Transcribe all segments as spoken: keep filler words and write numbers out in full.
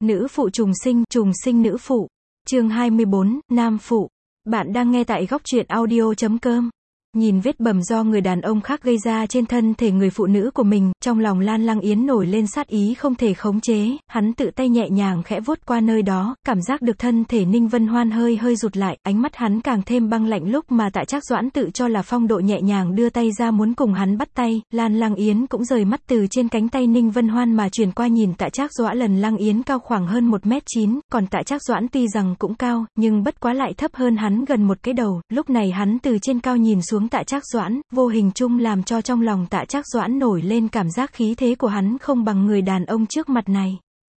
Nữ phụ trùng sinh, trùng sinh nữ phụ. Chương hai mươi bốn, nam phụ. Bạn đang nghe tại góc truyện audio chấm com. Nhìn vết bầm do người đàn ông khác gây ra trên thân thể người phụ nữ của mình, trong lòng Lan Lăng Yến nổi lên sát ý không thể khống chế, hắn tự tay nhẹ nhàng khẽ vuốt qua nơi đó, cảm giác được thân thể Ninh Vân Hoan hơi hơi rụt lại, ánh mắt hắn càng thêm băng lạnh lúc mà Tạ Trác Doãn tự cho là phong độ nhẹ nhàng đưa tay ra muốn cùng hắn bắt tay, Lan Lăng Yến cũng rời mắt từ trên cánh tay Ninh Vân Hoan mà chuyển qua nhìn Tạ Trác Doãn. Lần Lăng Yến cao khoảng hơn một mét chín, còn Tạ Trác Doãn tuy rằng cũng cao, nhưng bất quá lại thấp hơn hắn gần một cái đầu, lúc này hắn từ trên cao nhìn xuống Tạ Trác Doãn, vô hình chung làm cho trong lòng Tạ Trác Doãn nổi lên cảm giác khí thế của hắn không bằng người đàn ông trước mặt này.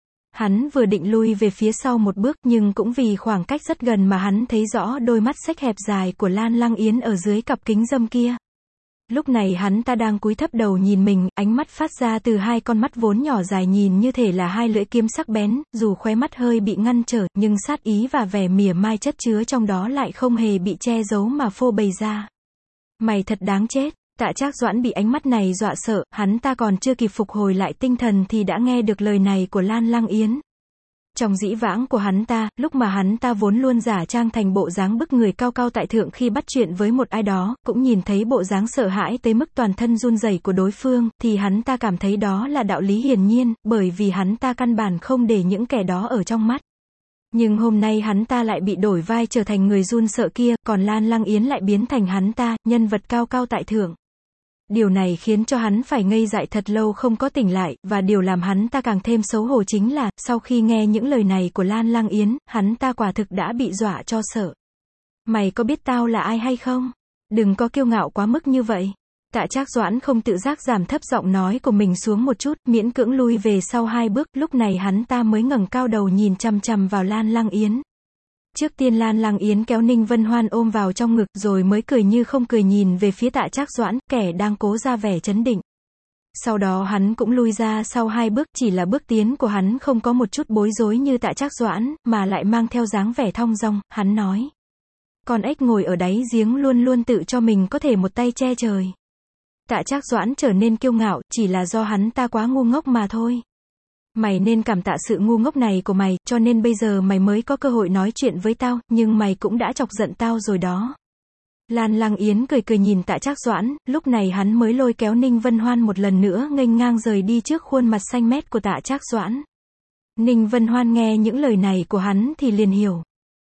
Hắn vừa định lui về phía sau một bước, nhưng cũng vì khoảng cách rất gần mà hắn thấy rõ đôi mắt xếch hẹp dài của Lan Lăng Yến ở dưới cặp kính râm kia. Lúc này hắn ta đang cúi thấp đầu nhìn mình, ánh mắt phát ra từ hai con mắt vốn nhỏ dài nhìn như thể là hai lưỡi kiếm sắc bén, dù khóe mắt hơi bị ngăn trở, nhưng sát ý và vẻ mỉa mai chất chứa trong đó lại không hề bị che giấu mà phô bày ra. Mày thật đáng chết. Tạ Trác Doãn bị ánh mắt này dọa sợ, hắn ta còn chưa kịp phục hồi lại tinh thần thì đã nghe được lời này của Lan Lăng Yến. Trong dĩ vãng của hắn ta, lúc mà hắn ta vốn luôn giả trang thành bộ dáng bức người cao cao tại thượng khi bắt chuyện với một ai đó, cũng nhìn thấy bộ dáng sợ hãi tới mức toàn thân run rẩy của đối phương, thì hắn ta cảm thấy đó là đạo lý hiển nhiên, bởi vì hắn ta căn bản không để những kẻ đó ở trong mắt. Nhưng hôm nay hắn ta lại bị đổi vai trở thành người run sợ kia, còn Lan Lăng Yến lại biến thành hắn ta, nhân vật cao cao tại thượng. Điều này khiến cho hắn phải ngây dại thật lâu không có tỉnh lại, và điều làm hắn ta càng thêm xấu hổ chính là, sau khi nghe những lời này của Lan Lăng Yến, hắn ta quả thực đã bị dọa cho sợ. Mày có biết tao là ai hay không? Đừng có kiêu ngạo quá mức như vậy. Tạ Trác Doãn không tự giác giảm thấp giọng nói của mình xuống một chút, miễn cưỡng lui về sau hai bước, lúc này hắn ta mới ngẩng cao đầu nhìn chằm chằm vào Lan Lăng Yến. Trước tiên Lan Lăng Yến kéo Ninh Vân Hoan ôm vào trong ngực rồi mới cười như không cười nhìn về phía Tạ Trác Doãn, kẻ đang cố ra vẻ trấn định. Sau đó hắn cũng lui ra sau hai bước, chỉ là bước tiến của hắn không có một chút bối rối như Tạ Trác Doãn, mà lại mang theo dáng vẻ thong dong, hắn nói. Con ếch ngồi ở đáy giếng luôn luôn tự cho mình có thể một tay che trời. Tạ Trác Doãn trở nên kiêu ngạo, chỉ là do hắn ta quá ngu ngốc mà thôi. Mày nên cảm tạ sự ngu ngốc này của mày, cho nên bây giờ mày mới có cơ hội nói chuyện với tao, nhưng mày cũng đã chọc giận tao rồi đó. Lan Lăng Yến cười cười nhìn Tạ Trác Doãn, lúc này hắn mới lôi kéo Ninh Vân Hoan một lần nữa nghênh ngang rời đi trước khuôn mặt xanh mét của Tạ Trác Doãn. Ninh Vân Hoan nghe những lời này của hắn thì liền hiểu.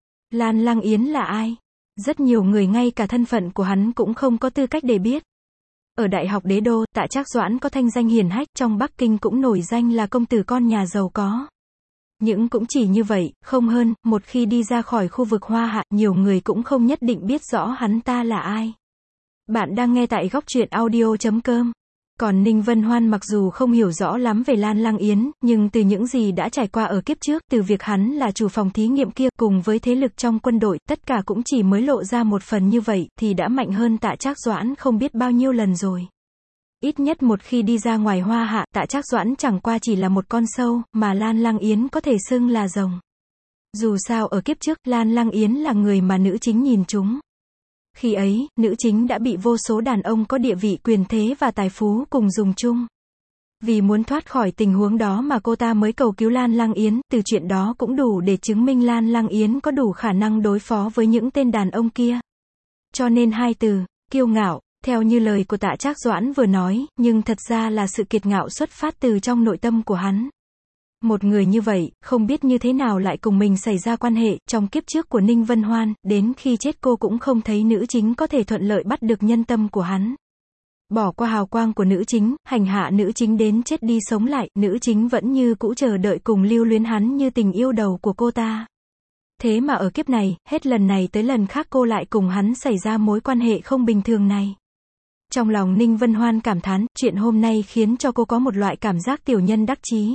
Lan Lăng Yến là ai? Rất nhiều người ngay cả thân phận của hắn cũng không có tư cách để biết. Ở Đại học Đế Đô, Tạ Trác Doãn có thanh danh hiển hách, trong Bắc Kinh cũng nổi danh là công tử con nhà giàu có. Nhưng cũng chỉ như vậy, không hơn, một khi đi ra khỏi khu vực Hoa Hạ, nhiều người cũng không nhất định biết rõ hắn ta là ai. Bạn đang nghe tại góc truyện audio chấm com. Còn Ninh Vân Hoan mặc dù không hiểu rõ lắm về Lan Lăng Yến, nhưng từ những gì đã trải qua ở kiếp trước, từ việc hắn là chủ phòng thí nghiệm kia, cùng với thế lực trong quân đội, tất cả cũng chỉ mới lộ ra một phần như vậy, thì đã mạnh hơn Tạ Trác Doãn không biết bao nhiêu lần rồi. Ít nhất một khi đi ra ngoài Hoa Hạ, Tạ Trác Doãn chẳng qua chỉ là một con sâu, mà Lan Lăng Yến có thể xưng là rồng. Dù sao ở kiếp trước, Lan Lăng Yến là người mà nữ chính nhìn chúng. Khi ấy, nữ chính đã bị vô số đàn ông có địa vị quyền thế và tài phú cùng dùng chung. Vì muốn thoát khỏi tình huống đó mà cô ta mới cầu cứu Lan Lăng Yến, từ chuyện đó cũng đủ để chứng minh Lan Lăng Yến có đủ khả năng đối phó với những tên đàn ông kia. Cho nên hai từ, kiêu ngạo, theo như lời của Tạ Trác Doãn vừa nói, nhưng thật ra là sự kiệt ngạo xuất phát từ trong nội tâm của hắn. Một người như vậy, không biết như thế nào lại cùng mình xảy ra quan hệ, trong kiếp trước của Ninh Vân Hoan, đến khi chết cô cũng không thấy nữ chính có thể thuận lợi bắt được nhân tâm của hắn. Bỏ qua hào quang của nữ chính, hành hạ nữ chính đến chết đi sống lại, nữ chính vẫn như cũ chờ đợi cùng lưu luyến hắn như tình yêu đầu của cô ta. Thế mà ở kiếp này, hết lần này tới lần khác cô lại cùng hắn xảy ra mối quan hệ không bình thường này. Trong lòng Ninh Vân Hoan cảm thán, chuyện hôm nay khiến cho cô có một loại cảm giác tiểu nhân đắc chí.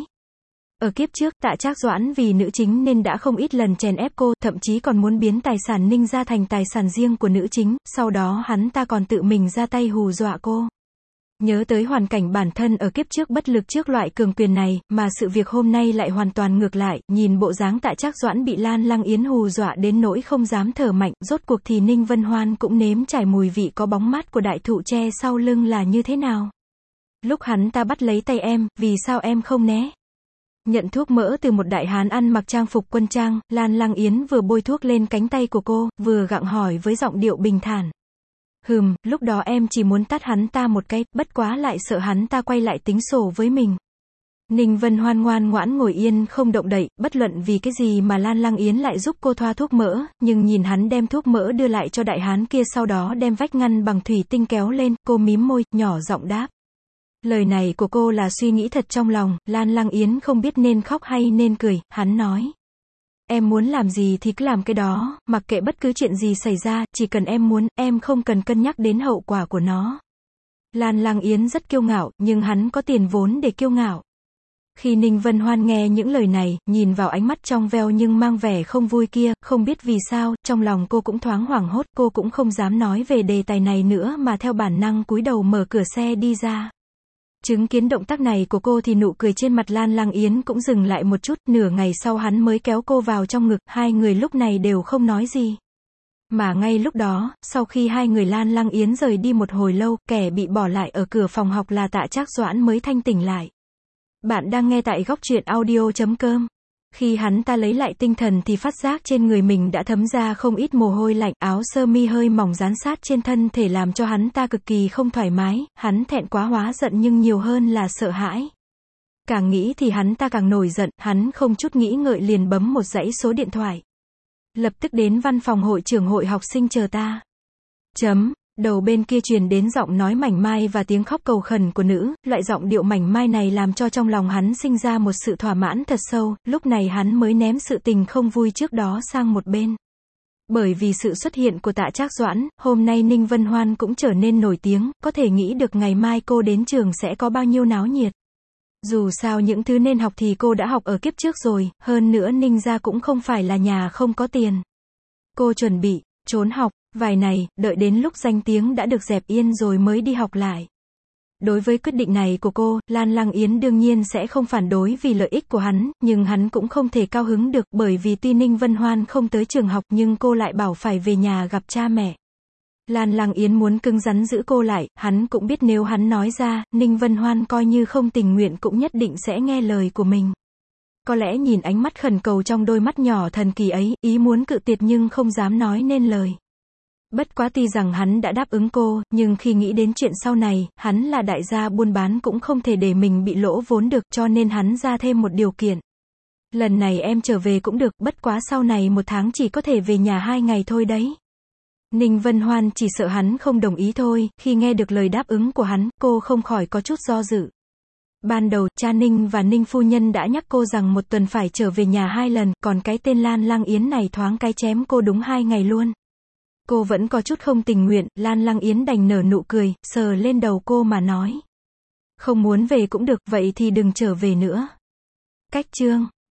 Ở kiếp trước, Tạ Trác Doãn vì nữ chính nên đã không ít lần chèn ép cô, thậm chí còn muốn biến tài sản Ninh gia thành tài sản riêng của nữ chính, sau đó hắn ta còn tự mình ra tay hù dọa cô. Nhớ tới hoàn cảnh bản thân ở kiếp trước bất lực trước loại cường quyền này, mà sự việc hôm nay lại hoàn toàn ngược lại, nhìn bộ dáng Tạ Trác Doãn bị Lan Lăng Yến hù dọa đến nỗi không dám thở mạnh, rốt cuộc thì Ninh Vân Hoan cũng nếm trải mùi vị có bóng mát của đại thụ tre sau lưng là như thế nào. Lúc hắn ta bắt lấy tay em, vì sao em không né? Nhận thuốc mỡ từ một đại hán ăn mặc trang phục quân trang, Lan Lăng Yến vừa bôi thuốc lên cánh tay của cô, vừa gặng hỏi với giọng điệu bình thản. Hừm, lúc đó em chỉ muốn tát hắn ta một cái, bất quá lại sợ hắn ta quay lại tính sổ với mình. Ninh Vân Hoan ngoan ngoãn ngồi yên không động đậy, bất luận vì cái gì mà Lan Lăng Yến lại giúp cô thoa thuốc mỡ, nhưng nhìn hắn đem thuốc mỡ đưa lại cho đại hán kia sau đó đem vách ngăn bằng thủy tinh kéo lên, cô mím môi, nhỏ giọng đáp. Lời này của cô là suy nghĩ thật trong lòng, Lan Lăng Yến không biết nên khóc hay nên cười, hắn nói. Em muốn làm gì thì cứ làm cái đó, mặc kệ bất cứ chuyện gì xảy ra, chỉ cần em muốn, em không cần cân nhắc đến hậu quả của nó. Lan Lăng Yến rất kiêu ngạo, nhưng hắn có tiền vốn để kiêu ngạo. Khi Ninh Vân Hoan nghe những lời này, nhìn vào ánh mắt trong veo nhưng mang vẻ không vui kia, không biết vì sao, trong lòng cô cũng thoáng hoảng hốt, cô cũng không dám nói về đề tài này nữa mà theo bản năng cúi đầu mở cửa xe đi ra. Chứng kiến động tác này của cô thì nụ cười trên mặt Lan Lăng Yến cũng dừng lại một chút, nửa ngày sau hắn mới kéo cô vào trong ngực, hai người lúc này đều không nói gì. Mà ngay lúc đó, sau khi hai người Lan Lăng Yến rời đi một hồi lâu, kẻ bị bỏ lại ở cửa phòng học là Tạ Trác Doãn mới thanh tỉnh lại. Bạn đang nghe tại góc truyện audio chấm com. Khi hắn ta lấy lại tinh thần thì phát giác trên người mình đã thấm ra không ít mồ hôi lạnh, áo sơ mi hơi mỏng dán sát trên thân thể làm cho hắn ta cực kỳ không thoải mái, hắn thẹn quá hóa giận nhưng nhiều hơn là sợ hãi. Càng nghĩ thì hắn ta càng nổi giận, hắn không chút nghĩ ngợi liền bấm một dãy số điện thoại. Lập tức đến văn phòng hội trưởng hội học sinh chờ ta. Chấm. Đầu bên kia truyền đến giọng nói mảnh mai và tiếng khóc cầu khẩn của nữ, loại giọng điệu mảnh mai này làm cho trong lòng hắn sinh ra một sự thỏa mãn thật sâu, lúc này hắn mới ném sự tình không vui trước đó sang một bên. Bởi vì sự xuất hiện của Tạ Trác Doãn, hôm nay Ninh Vân Hoan cũng trở nên nổi tiếng, có thể nghĩ được ngày mai cô đến trường sẽ có bao nhiêu náo nhiệt. Dù sao những thứ nên học thì cô đã học ở kiếp trước rồi, hơn nữa Ninh gia cũng không phải là nhà không có tiền. Cô chuẩn bị trốn học vài này, đợi đến lúc danh tiếng đã được dẹp yên rồi mới đi học lại. Đối với quyết định này của cô, Lan Lăng Yến đương nhiên sẽ không phản đối vì lợi ích của hắn, nhưng hắn cũng không thể cao hứng được, bởi vì tuy Ninh Vân Hoan không tới trường học nhưng cô lại bảo phải về nhà gặp cha mẹ. Lan Lăng Yến muốn cứng rắn giữ cô lại, hắn cũng biết nếu hắn nói ra, Ninh Vân Hoan coi như không tình nguyện cũng nhất định sẽ nghe lời của mình. Có lẽ nhìn ánh mắt khẩn cầu trong đôi mắt nhỏ thần kỳ ấy, ý muốn cự tuyệt nhưng không dám nói nên lời. Bất quá tuy rằng hắn đã đáp ứng cô, nhưng khi nghĩ đến chuyện sau này, hắn là đại gia buôn bán cũng không thể để mình bị lỗ vốn được, cho nên hắn ra thêm một điều kiện. Lần này em trở về cũng được, bất quá sau này một tháng chỉ có thể về nhà hai ngày thôi đấy. Ninh Vân Hoan chỉ sợ hắn không đồng ý thôi, khi nghe được lời đáp ứng của hắn, cô không khỏi có chút do dự. Ban đầu, cha Ninh và Ninh phu nhân đã nhắc cô rằng một tuần phải trở về nhà hai lần, còn cái tên Lan Lăng Yến này thoáng cái chém cô đúng hai ngày luôn. Cô vẫn có chút không tình nguyện, Lan Lăng Yến đành nở nụ cười, sờ lên đầu cô mà nói. Không muốn về cũng được, vậy thì đừng trở về nữa. Cách chương